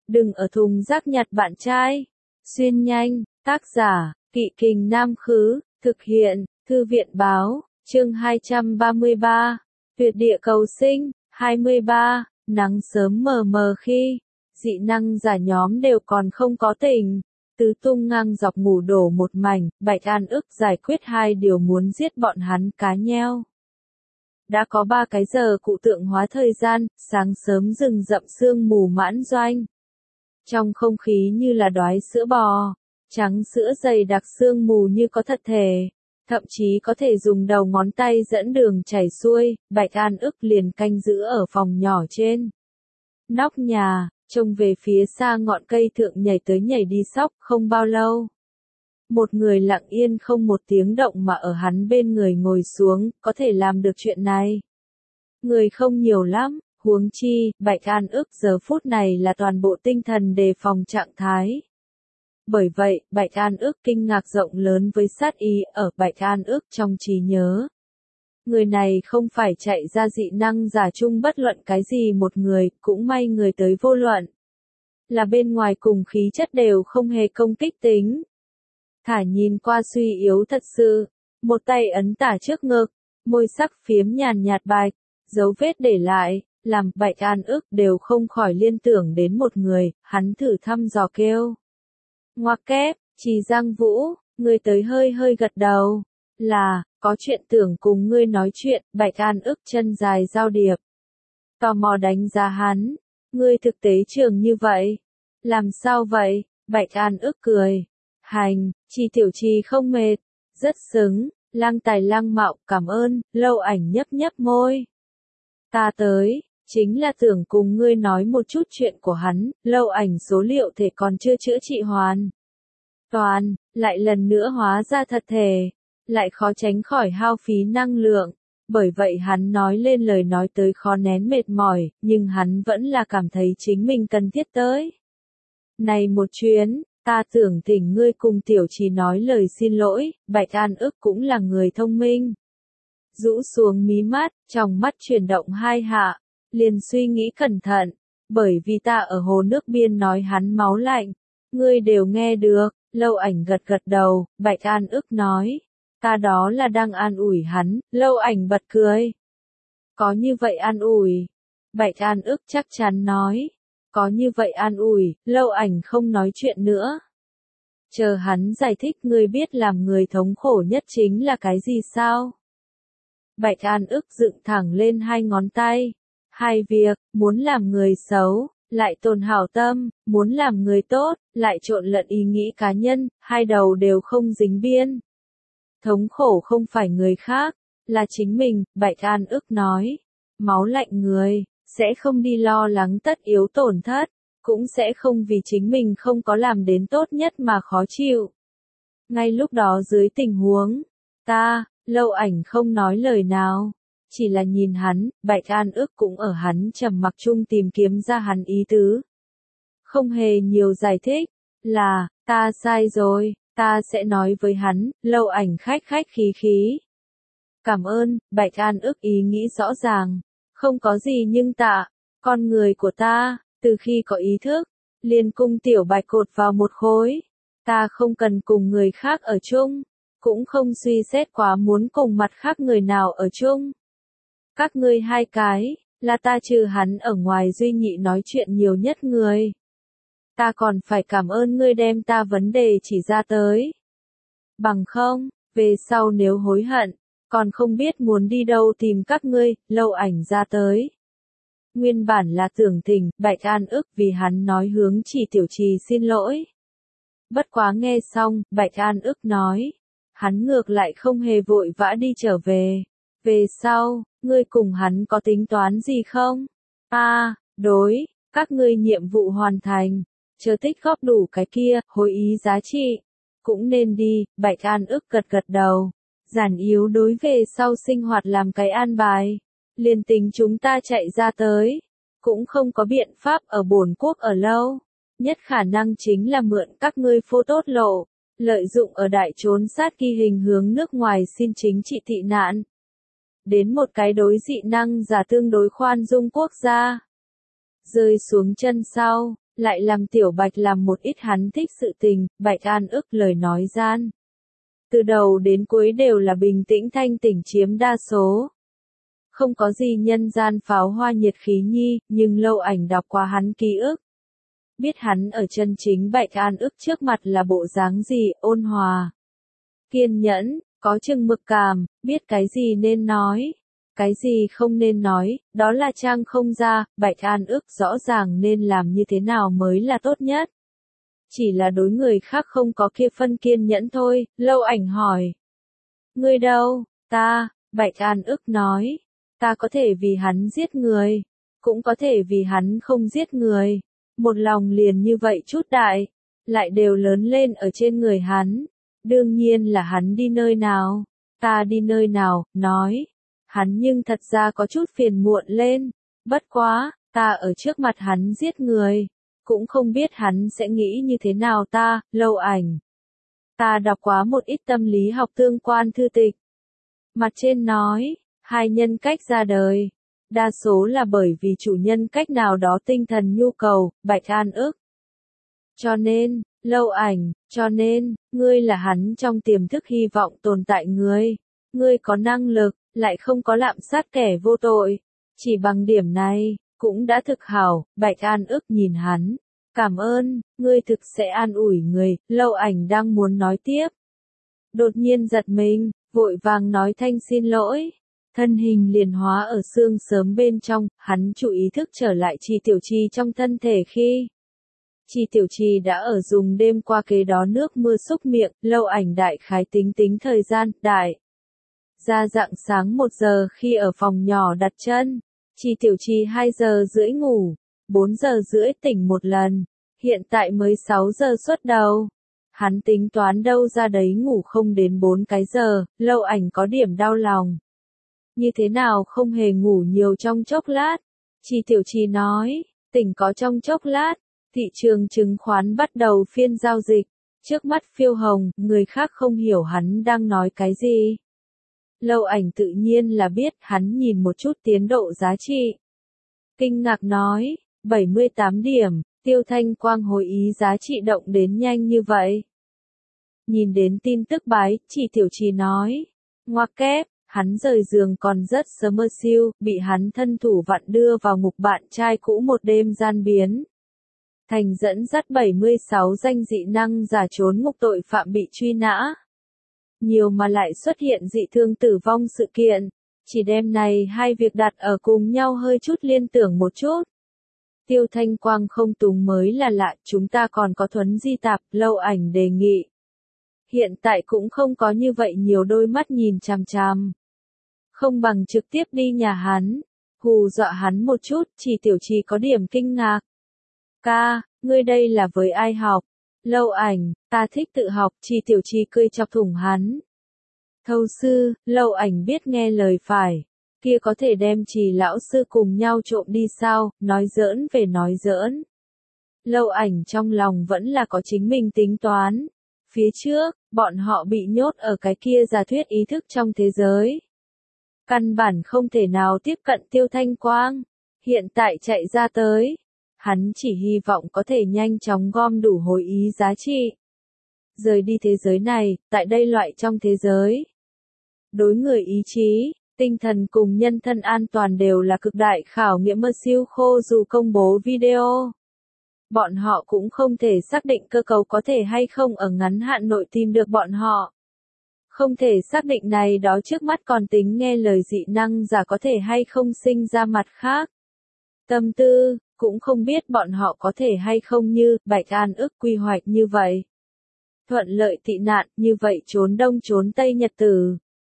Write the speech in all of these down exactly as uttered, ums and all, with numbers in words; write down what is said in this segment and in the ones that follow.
đừng ở thùng rác nhặt bạn trai. Xuyên nhanh, tác giả, Kỵ Kình Nam Khứ, thực hiện, Thư viện Báo, chương hai trăm ba mươi ba, tuyệt địa cầu sinh, hai mươi ba, nắng sớm mờ mờ khi, dị năng giả nhóm đều còn không có tỉnh. Tứ tung ngang dọc ngủ đổ một mảnh, Bạch An ức giải quyết hai điều muốn giết bọn hắn cá nheo. Đã có ba cái giờ cụ tượng hóa thời gian, sáng sớm rừng rậm sương mù mãn doanh. Trong không khí như là đoái sữa bò, trắng sữa dày đặc sương mù như có thật thể, thậm chí có thể dùng đầu ngón tay dẫn đường chảy xuôi, Bạch An ức liền canh giữ ở phòng nhỏ trên nóc nhà, trông về phía xa ngọn cây thượng nhảy tới nhảy đi sóc, không bao lâu. Một người lặng yên không một tiếng động mà ở hắn bên người ngồi xuống, có thể làm được chuyện này. Người không nhiều lắm, huống chi, Bạch An ức giờ phút này là toàn bộ tinh thần đề phòng trạng thái. Bởi vậy, Bạch An ức kinh ngạc rộng lớn với sát ý ở Bạch An ức trong trí nhớ. Người này không phải chạy ra dị năng giả chung bất luận cái gì một người, cũng may người tới vô luận. Là bên ngoài cùng khí chất đều không hề công kích tính. Thả nhìn qua suy yếu thật sự, một tay ấn tả trước ngực, môi sắc phiếm nhàn nhạt bạch, dấu vết để lại, làm Bạch An ức đều không khỏi liên tưởng đến một người, hắn thử thăm dò kêu. Ngoặc kép, Trì Giang Vũ, người tới hơi hơi gật đầu, là, có chuyện tưởng cùng ngươi nói chuyện, Bạch An ức chân dài giao điệp. Tò mò đánh giá hắn, ngươi thực tế trường như vậy. Làm sao vậy? Bạch An ức cười. Hành, Trì tiểu Trì không mệt, rất xứng, Lăng Tài Lăng Mạo cảm ơn, Lâu Ảnh nhấp nhấp môi. Ta tới, chính là tưởng cùng ngươi nói một chút chuyện của hắn, Lâu Ảnh số liệu thể còn chưa chữa trị hoàn toàn, lại lần nữa hóa ra thật thể, lại khó tránh khỏi hao phí năng lượng, bởi vậy hắn nói lên lời nói tới khó nén mệt mỏi, nhưng hắn vẫn là cảm thấy chính mình cần thiết tới. Này một chuyến, ta tưởng thỉnh ngươi cùng tiểu Trì nói lời xin lỗi, Bạch An ức cũng là người thông minh. Rũ xuống mí mắt, trong mắt chuyển động hai hạ, liền suy nghĩ cẩn thận, bởi vì ta ở hồ nước biên nói hắn máu lạnh, ngươi đều nghe được, Lâu Ảnh gật gật đầu, Bạch An ức nói. Ta đó là đang an ủi hắn, Lâu Ảnh bật cười. Có như vậy an ủi. Bạch An ức chắc chắn nói. Có như vậy an ủi, Lâu Ảnh không nói chuyện nữa. Chờ hắn giải thích ngươi biết làm người thống khổ nhất chính là cái gì sao? Bạch An ức dựng thẳng lên hai ngón tay. Hai việc, muốn làm người xấu, lại tồn hảo tâm, muốn làm người tốt, lại trộn lẫn ý nghĩ cá nhân, hai đầu đều không dính biên. Thống khổ không phải người khác, là chính mình, Bạch An ức nói. Máu lạnh người, sẽ không đi lo lắng tất yếu tổn thất, cũng sẽ không vì chính mình không có làm đến tốt nhất mà khó chịu. Ngay lúc đó dưới tình huống, ta, Lâu Ảnh không nói lời nào, chỉ là nhìn hắn, Bạch An ức cũng ở hắn trầm mặc chung tìm kiếm ra hắn ý tứ. Không hề nhiều giải thích, là, ta sai rồi. Ta sẽ nói với hắn, Lâu Ảnh khách khách khí khí. Cảm ơn, Bạch An ức ý nghĩ rõ ràng. Không có gì nhưng tạ, con người của ta, từ khi có ý thức, liền cùng tiểu Bạch cột vào một khối. Ta không cần cùng người khác ở chung, cũng không suy xét quá muốn cùng mặt khác người nào ở chung. Các ngươi hai cái, là ta trừ hắn ở ngoài duy nhị nói chuyện nhiều nhất người. Ta còn phải cảm ơn ngươi đem ta vấn đề chỉ ra tới. Bằng không, về sau nếu hối hận, còn không biết muốn đi đâu tìm các ngươi, Lâu Ảnh ra tới. Nguyên bản là tưởng thỉnh, Bạch An ức vì hắn nói hướng chỉ tiểu Trì xin lỗi. Bất quá nghe xong, Bạch An ức nói. Hắn ngược lại không hề vội vã đi trở về. Về sau, ngươi cùng hắn có tính toán gì không? À, đối, các ngươi nhiệm vụ hoàn thành. Chờ tích góp đủ cái kia, hồi ý giá trị. Cũng nên đi, Bạch An ức gật gật đầu. Giản yếu đối về sau sinh hoạt làm cái an bài. Liền tình chúng ta chạy ra tới. Cũng không có biện pháp ở bổn quốc ở lâu. Nhất khả năng chính là mượn các ngươi phô tốt lộ. Lợi dụng ở đại trốn sát ghi hình hướng nước ngoài xin chính trị tị nạn. Đến một cái đối dị năng giả tương đối khoan dung quốc gia. Rơi xuống chân sau. lại làm Tiểu Bạch làm một ít hắn thích sự tình, Bạch An ức lời nói gian. Từ đầu đến cuối đều là bình tĩnh thanh tỉnh chiếm đa số. Không có gì nhân gian pháo hoa nhiệt khí nhi, nhưng Lâu Ảnh đọc qua hắn ký ức. Biết hắn ở chân chính Bạch An ức trước mặt là bộ dáng gì, ôn hòa, kiên nhẫn, có chừng mực cảm, biết cái gì nên nói, cái gì không nên nói, đó là trang không ra, Bạch An ức rõ ràng nên làm như thế nào mới là tốt nhất. Chỉ là đối người khác không có kia phân kiên nhẫn thôi, Lâu Ảnh hỏi. Ngươi đâu, ta, Bạch An ức nói, ta có thể vì hắn giết người, cũng có thể vì hắn không giết người, một lòng liền như vậy chút đại, lại đều lớn lên ở trên người hắn, đương nhiên là hắn đi nơi nào, ta đi nơi nào, nói, hắn nhưng thật ra có chút phiền muộn lên, bất quá, ta ở trước mặt hắn giết người. Cũng không biết hắn sẽ nghĩ như thế nào ta, Lâu Ảnh. Ta đọc quá một ít tâm lý học tương quan thư tịch. Mặt trên nói, hai nhân cách ra đời. Đa số là bởi vì chủ nhân cách nào đó tinh thần nhu cầu, Bạch An ức. Cho nên, Lâu Ảnh, cho nên, ngươi là hắn trong tiềm thức hy vọng tồn tại ngươi. Ngươi có năng lực, lại không có lạm sát kẻ vô tội. Chỉ bằng điểm này. Cũng đã thực hảo, Bạch An ức nhìn hắn. Cảm ơn, ngươi thực sẽ an ủi người, Lâu Ảnh đang muốn nói tiếp. Đột nhiên giật mình, vội vàng nói thanh xin lỗi. Thân hình liền hóa ở xương sớm bên trong, hắn chủ ý thức trở lại Trì Tiểu Trì trong thân thể khi. Trì Tiểu Trì đã ở dùng đêm qua kế đó nước mưa xúc miệng, Lâu Ảnh đại khái tính tính thời gian, đại. Ra rạng sáng một giờ khi ở phòng nhỏ đặt chân. Trì Tiểu Trì hai giờ rưỡi ngủ, bốn giờ rưỡi tỉnh một lần, hiện tại mới sáu giờ xuất đầu. Hắn tính toán đâu ra đấy ngủ không đến bốn cái giờ, Lâu Ảnh có điểm đau lòng. Như thế nào không hề ngủ nhiều trong chốc lát? Trì Tiểu Trì nói, tỉnh có trong chốc lát, thị trường chứng khoán bắt đầu phiên giao dịch, trước mắt phiêu hồng, người khác không hiểu hắn đang nói cái gì. Lâu Ảnh tự nhiên là biết, hắn nhìn một chút tiến độ giá trị. Kinh ngạc nói, bảy mươi tám điểm, Tiêu Thanh Quang hồi ý giá trị động đến nhanh như vậy. Nhìn đến tin tức bái, Trì Tiểu Trì nói, ngoặc kép, hắn rời giường còn rất sớm mơ siêu, bị hắn thân thủ vặn đưa vào ngục bạn trai cũ một đêm gian biến. Thành dẫn dắt bảy mươi sáu danh dị năng giả trốn ngục tội phạm bị truy nã. Nhiều mà lại xuất hiện dị thương tử vong sự kiện, chỉ đem này hai việc đặt ở cùng nhau hơi chút liên tưởng một chút. Tiêu Thanh Quang không túng mới là lạ, chúng ta còn có thuấn di tạp, Lâu Ảnh đề nghị. Hiện tại cũng không có như vậy nhiều đôi mắt nhìn chằm chằm. Không bằng trực tiếp đi nhà hắn, hù dọa hắn một chút, Trì Tiểu Trì có điểm kinh ngạc. Ca, ngươi đây là với ai học? Lâu Ảnh, ta thích tự học, Trì Tiểu Trì cười chọc thủng hắn. Thâu sư, Lâu Ảnh biết nghe lời phải. Kia có thể đem Trì lão sư cùng nhau trộm đi sao, nói giỡn về nói giỡn. Lâu Ảnh trong lòng vẫn là có chính mình tính toán. Phía trước, bọn họ bị nhốt ở cái kia giả thuyết ý thức trong thế giới. Căn bản không thể nào tiếp cận Tiêu Thanh Quang. Hiện tại chạy ra tới. Hắn chỉ hy vọng có thể nhanh chóng gom đủ hồi ý giá trị. Rời đi thế giới này, tại đây loại trong thế giới. Đối người ý chí, tinh thần cùng nhân thân an toàn đều là cực đại khảo nghiệm mơ siêu khô dù công bố video. Bọn họ cũng không thể xác định cơ cấu có thể hay không ở ngắn hạn nội tìm được bọn họ. Không thể xác định này đó trước mắt còn tính nghe lời dị năng giả có thể hay không sinh ra mặt khác. Tâm tư, cũng không biết bọn họ có thể hay không như Bạch An ức quy hoạch như vậy. Thuận lợi tị nạn như vậy trốn đông trốn tây nhật tử.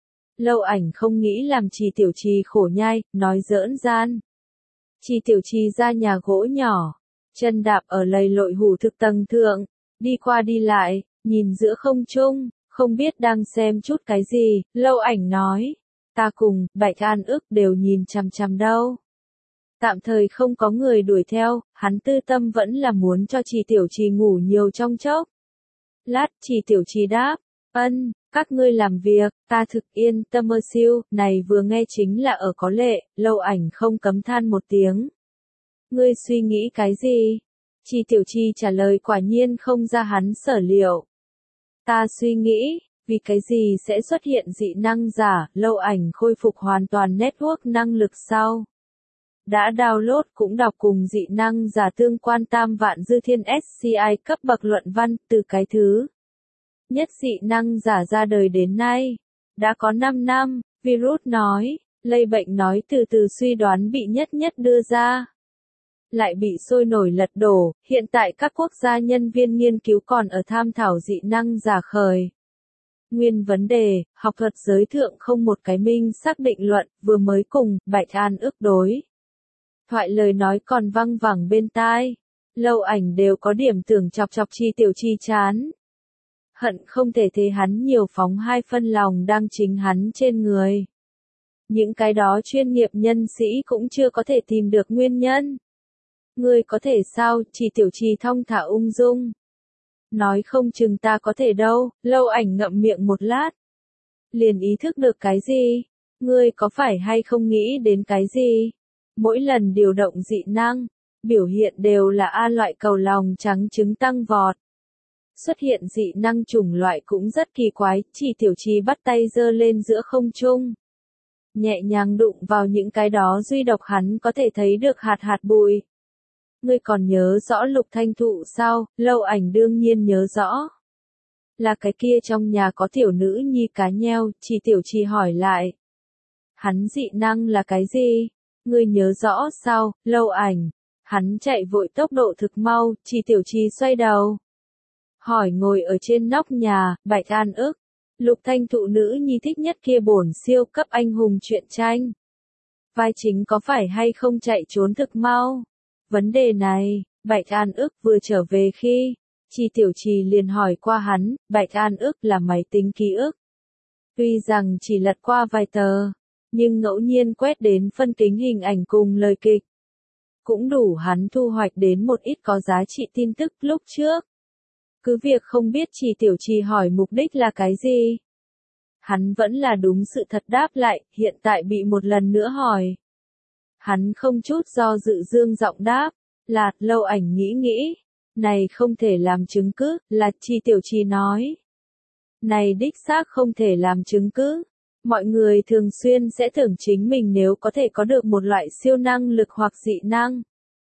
Lâu Ảnh không nghĩ làm Trì Tiểu Trì khổ nhai, nói giỡn gian. Trì Tiểu Trì ra nhà gỗ nhỏ, chân đạp ở lầy lội hủ thực tầng thượng, đi qua đi lại, nhìn giữa không trung, không biết đang xem chút cái gì, Lâu Ảnh nói. Ta cùng, Bạch An ức đều nhìn chằm chằm đâu. Tạm thời không có người đuổi theo, hắn tư tâm vẫn là muốn cho Trì Tiểu Trì ngủ nhiều trong chốc. Lát, Trì Tiểu Trì đáp, ân, các ngươi làm việc, ta thực yên tâm mơ siêu, này vừa nghe chính là ở có lệ, Lâu Ảnh không cấm than một tiếng. Ngươi suy nghĩ cái gì? Chi Tiểu Chi trả lời quả nhiên không ra hắn sở liệu. Ta suy nghĩ, vì cái gì sẽ xuất hiện dị năng giả, Lâu Ảnh khôi phục hoàn toàn network năng lực sau. Đã download cũng đọc cùng dị năng giả tương quan tam vạn dư thiên ét xê i cấp bậc luận văn từ cái thứ nhất dị năng giả ra đời đến nay. Đã có năm năm, virus nói, lây bệnh nói từ từ suy đoán bị nhất nhất đưa ra. Lại bị sôi nổi lật đổ, hiện tại các quốc gia nhân viên nghiên cứu còn ở tham thảo dị năng giả khởi. Nguyên vấn đề, học thuật giới thượng không một cái minh xác định luận, vừa mới cùng, Bạch An ước đối. Thoại lời nói còn văng vẳng bên tai. Lâu Ảnh đều có điểm tưởng chọc chọc Chi Tiểu Chi chán. Hận không thể thế hắn nhiều phóng hai phân lòng đang chính hắn trên người. Những cái đó chuyên nghiệp nhân sĩ cũng chưa có thể tìm được nguyên nhân. Ngươi có thể sao, Chi Tiểu Chi thong thả ung dung. Nói không chừng ta có thể đâu, Lâu Ảnh ngậm miệng một lát. Liền ý thức được cái gì? Ngươi có phải hay không nghĩ đến cái gì? Mỗi lần điều động dị năng, biểu hiện đều là A loại cầu lòng trắng trứng tăng vọt. Xuất hiện dị năng chủng loại cũng rất kỳ quái, Chi Tiểu Chi bắt tay giơ lên giữa không trung. Nhẹ nhàng đụng vào những cái đó duy độc hắn có thể thấy được hạt hạt bụi. Ngươi còn nhớ rõ Lục Thanh Thụ sao? Lâu Ảnh đương nhiên nhớ rõ. Là cái kia trong nhà có tiểu nữ nhi cá nheo, Chi Tiểu Chi hỏi lại. Hắn dị năng là cái gì? Ngươi nhớ rõ sao? Lâu Ảnh. Hắn chạy vội tốc độ thực mau, Chi Tiểu Chi xoay đầu. Hỏi ngồi ở trên nóc nhà, Bạch An ức. Lục Thanh Thụ nữ nhi thích nhất kia bổn siêu cấp anh hùng truyện tranh. Vai chính có phải hay không chạy trốn thực mau? Vấn đề này, Bạch An ức vừa trở về khi, Chi Tiểu Chi liền hỏi qua hắn, Bạch An ức là máy tính ký ức. Tuy rằng chỉ lật qua vài tờ, nhưng ngẫu nhiên quét đến phân kính hình ảnh cùng lời kịch. Cũng đủ hắn thu hoạch đến một ít có giá trị tin tức lúc trước. Cứ việc không biết Chi Tiểu Chi hỏi mục đích là cái gì. Hắn vẫn là đúng sự thật đáp lại, hiện tại bị một lần nữa hỏi. Hắn không chút do dự dương giọng đáp, là, Lâu Ảnh nghĩ nghĩ. Này không thể làm chứng cứ, là Chi Tiểu Chi nói. Này đích xác không thể làm chứng cứ. Mọi người thường xuyên sẽ tưởng chính mình nếu có thể có được một loại siêu năng lực hoặc dị năng.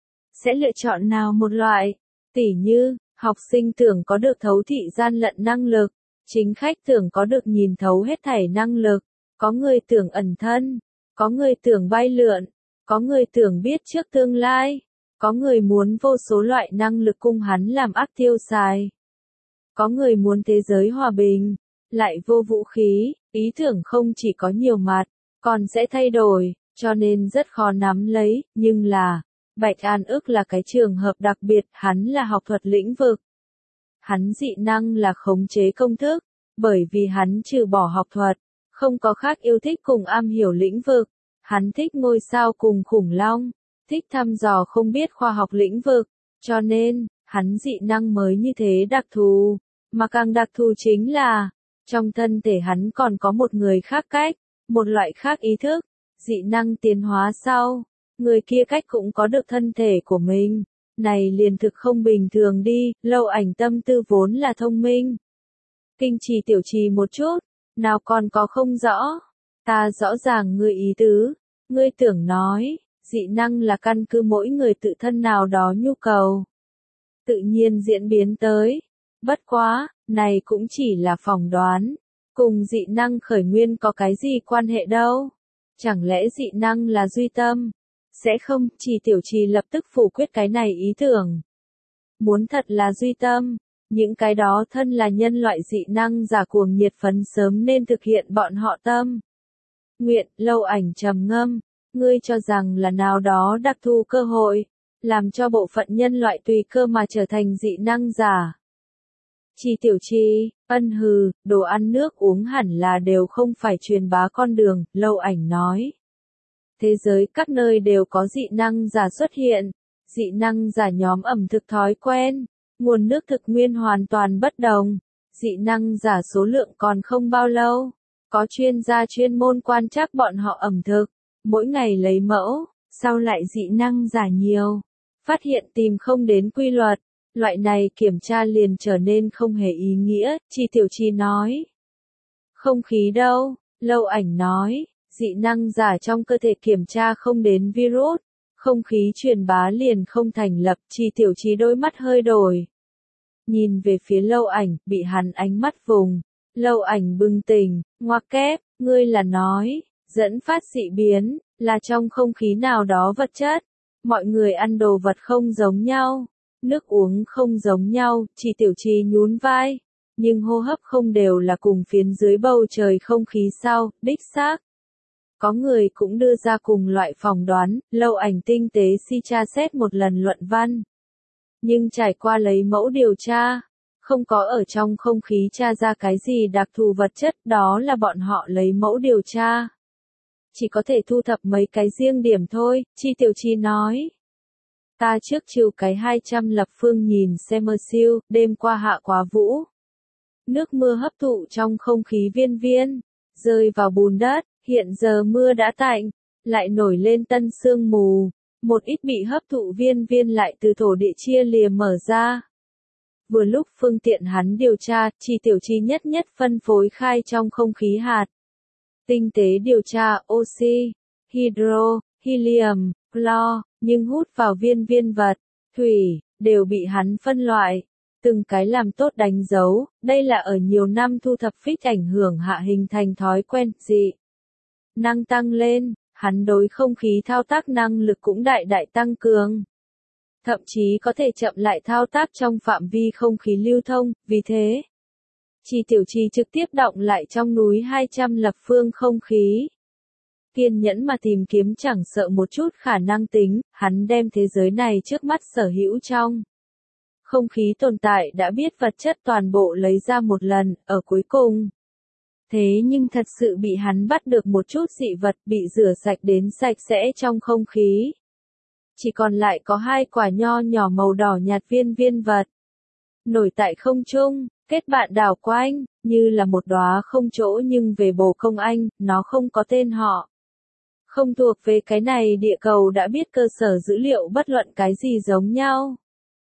Sẽ lựa chọn nào một loại? Tỉ như, học sinh tưởng có được thấu thị gian lận năng lực, chính khách tưởng có được nhìn thấu hết thảy năng lực, có người tưởng ẩn thân, có người tưởng bay lượn, có người tưởng biết trước tương lai, có người muốn vô số loại năng lực cung hắn làm ác tiêu xài. Có người muốn thế giới hòa bình, lại vô vũ khí, ý tưởng không chỉ có nhiều mặt, còn sẽ thay đổi, cho nên rất khó nắm lấy, nhưng là, Bạch An ức là cái trường hợp đặc biệt, hắn là học thuật lĩnh vực. Hắn dị năng là khống chế công thức, bởi vì hắn trừ bỏ học thuật, không có khác yêu thích cùng am hiểu lĩnh vực. Hắn thích ngôi sao cùng khủng long, thích thăm dò không biết khoa học lĩnh vực, cho nên, hắn dị năng mới như thế đặc thù. Mà càng đặc thù chính là, trong thân thể hắn còn có một người khác cách, một loại khác ý thức, dị năng tiến hóa sau, người kia cách cũng có được thân thể của mình. Này liền thực không bình thường đi, Lâu Ảnh tâm tư vốn là thông minh. Kinh Chi Tiểu Chi một chút, nào còn có không rõ. Ta rõ ràng ngươi ý tứ, ngươi tưởng nói, dị năng là căn cứ mỗi người tự thân nào đó nhu cầu. Tự nhiên diễn biến tới. Bất quá, này cũng chỉ là phỏng đoán. Cùng dị năng khởi nguyên có cái gì quan hệ đâu. Chẳng lẽ dị năng là duy tâm? Sẽ không, Chi Tiểu Chi lập tức phủ quyết cái này ý tưởng. Muốn thật là duy tâm, những cái đó thân là nhân loại dị năng giả cuồng nhiệt phấn sớm nên thực hiện bọn họ tâm. Nguyện, Lâu Ảnh trầm ngâm, ngươi cho rằng là nào đó đặc thù cơ hội, làm cho bộ phận nhân loại tùy cơ mà trở thành dị năng giả. Chi Tiểu Chi, ân hừ, đồ ăn nước uống hẳn là đều không phải truyền bá con đường, Lâu Ảnh nói. Thế giới các nơi đều có dị năng giả xuất hiện, dị năng giả nhóm ẩm thực thói quen, nguồn nước thực nguyên hoàn toàn bất đồng, dị năng giả số lượng còn không bao lâu, có chuyên gia chuyên môn quan trắc bọn họ ẩm thực, mỗi ngày lấy mẫu, sau lại dị năng giả nhiều, phát hiện tìm không đến quy luật. Loại này kiểm tra liền trở nên không hề ý nghĩa, Chi Tiểu Chi nói. Không khí đâu, Lâu Ảnh nói, dị năng giả trong cơ thể kiểm tra không đến virus, không khí truyền bá liền không thành lập, Chi Tiểu Chi đôi mắt hơi đổi. Nhìn về phía Lâu Ảnh, bị hắn ánh mắt vùng. Lâu Ảnh bừng tỉnh, ngoặc kép, ngươi là nói, dẫn phát dị biến, là trong không khí nào đó vật chất. Mọi người ăn đồ vật không giống nhau, nước uống không giống nhau, Chi Tiểu Chi nhún vai. Nhưng hô hấp không đều là cùng phiến dưới bầu trời không khí sao, đích xác. Có người cũng đưa ra cùng loại phỏng đoán, Lâu Ảnh tinh tế si tra xét một lần luận văn. Nhưng trải qua lấy mẫu điều tra, không có ở trong không khí tra ra cái gì đặc thù vật chất, đó là bọn họ lấy mẫu điều tra. Chỉ có thể thu thập mấy cái riêng điểm thôi, Chi Tiểu Chi nói. Ta trước chiều cái hai trăm lập phương nhìn xem mơ siêu, đêm qua hạ quá vũ. Nước mưa hấp thụ trong không khí viên viên, rơi vào bùn đất, hiện giờ mưa đã tạnh, lại nổi lên tân sương mù, một ít bị hấp thụ viên viên lại từ thổ địa chia lìa mở ra. Vừa lúc phương tiện hắn điều tra, Chi Tiểu Chi nhất nhất phân phối khai trong không khí hạt. Tinh tế điều tra oxy, hydro, helium, clo, nhưng hút vào viên viên vật, thủy, đều bị hắn phân loại. Từng cái làm tốt đánh dấu, đây là ở nhiều năm thu thập phích ảnh hưởng hạ hình thành thói quen, dị năng tăng lên, hắn đối không khí thao tác năng lực cũng đại đại tăng cường. Thậm chí có thể chậm lại thao tác trong phạm vi không khí lưu thông, vì thế, Chi Tiểu Chi trực tiếp động lại trong núi hai trăm lập phương không khí. Kiên nhẫn mà tìm kiếm chẳng sợ một chút khả năng tính, hắn đem thế giới này trước mắt sở hữu trong không khí tồn tại đã biết vật chất toàn bộ lấy ra một lần, ở cuối cùng. Thế nhưng thật sự bị hắn bắt được một chút dị vật bị rửa sạch đến sạch sẽ trong không khí. Chỉ còn lại có hai quả nho nhỏ màu đỏ nhạt viên viên vật. Nổi tại không trung, kết bạn đảo quanh, như là một đóa không chỗ nhưng về bồ công anh, nó không có tên họ. Không thuộc về cái này địa cầu đã biết cơ sở dữ liệu bất luận cái gì giống nhau.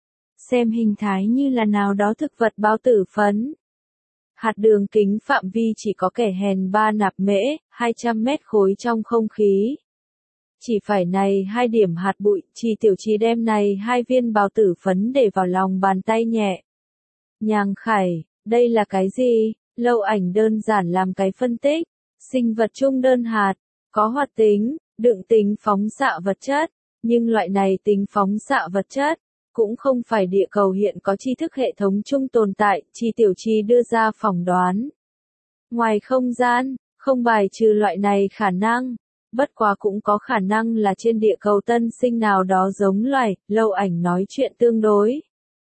Xem hình thái như là nào đó thực vật bao tử phấn. Hạt đường kính phạm vi chỉ có kẻ hèn ba nạp mễ, hai trăm mét khối trong không khí. Chỉ phải này hai điểm hạt bụi, Chi Tiểu Chi đem này hai viên bao tử phấn để vào lòng bàn tay nhẹ. Nhàng khải, đây là cái gì? Lâu Ảnh đơn giản làm cái phân tích. Sinh vật chung đơn hạt, có hoạt tính, đựng tính phóng xạ vật chất, nhưng loại này tính phóng xạ vật chất, cũng không phải địa cầu hiện có tri thức hệ thống chung tồn tại, Chi Tiểu Chi đưa ra phỏng đoán. Ngoài không gian, không bài trừ loại này khả năng, bất quá cũng có khả năng là trên địa cầu tân sinh nào đó giống loài, Lâu Ảnh nói chuyện tương đối.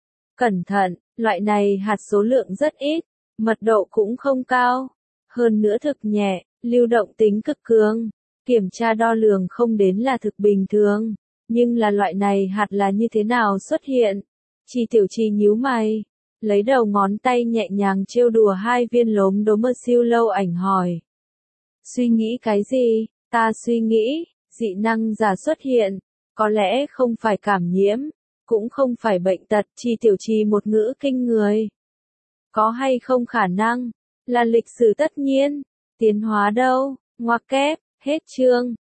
Cẩn thận, loại này hạt số lượng rất ít, mật độ cũng không cao, hơn nữa thực nhẹ, lưu động tính cực cường, kiểm tra đo lường không đến là thực bình thường. Nhưng là loại này hạt là như thế nào xuất hiện? Chi Tiểu Chi nhíu mày, lấy đầu ngón tay nhẹ nhàng trêu đùa hai viên lốm đốm mơ siêu. Lâu Ảnh hỏi. Suy nghĩ cái gì? Ta suy nghĩ, dị năng giả xuất hiện, có lẽ không phải cảm nhiễm, cũng không phải bệnh tật. Chi Tiểu Chi một ngữ kinh người. Có hay không khả năng, là lịch sử tất nhiên, tiến hóa đâu, ngoặc kép, hết chương.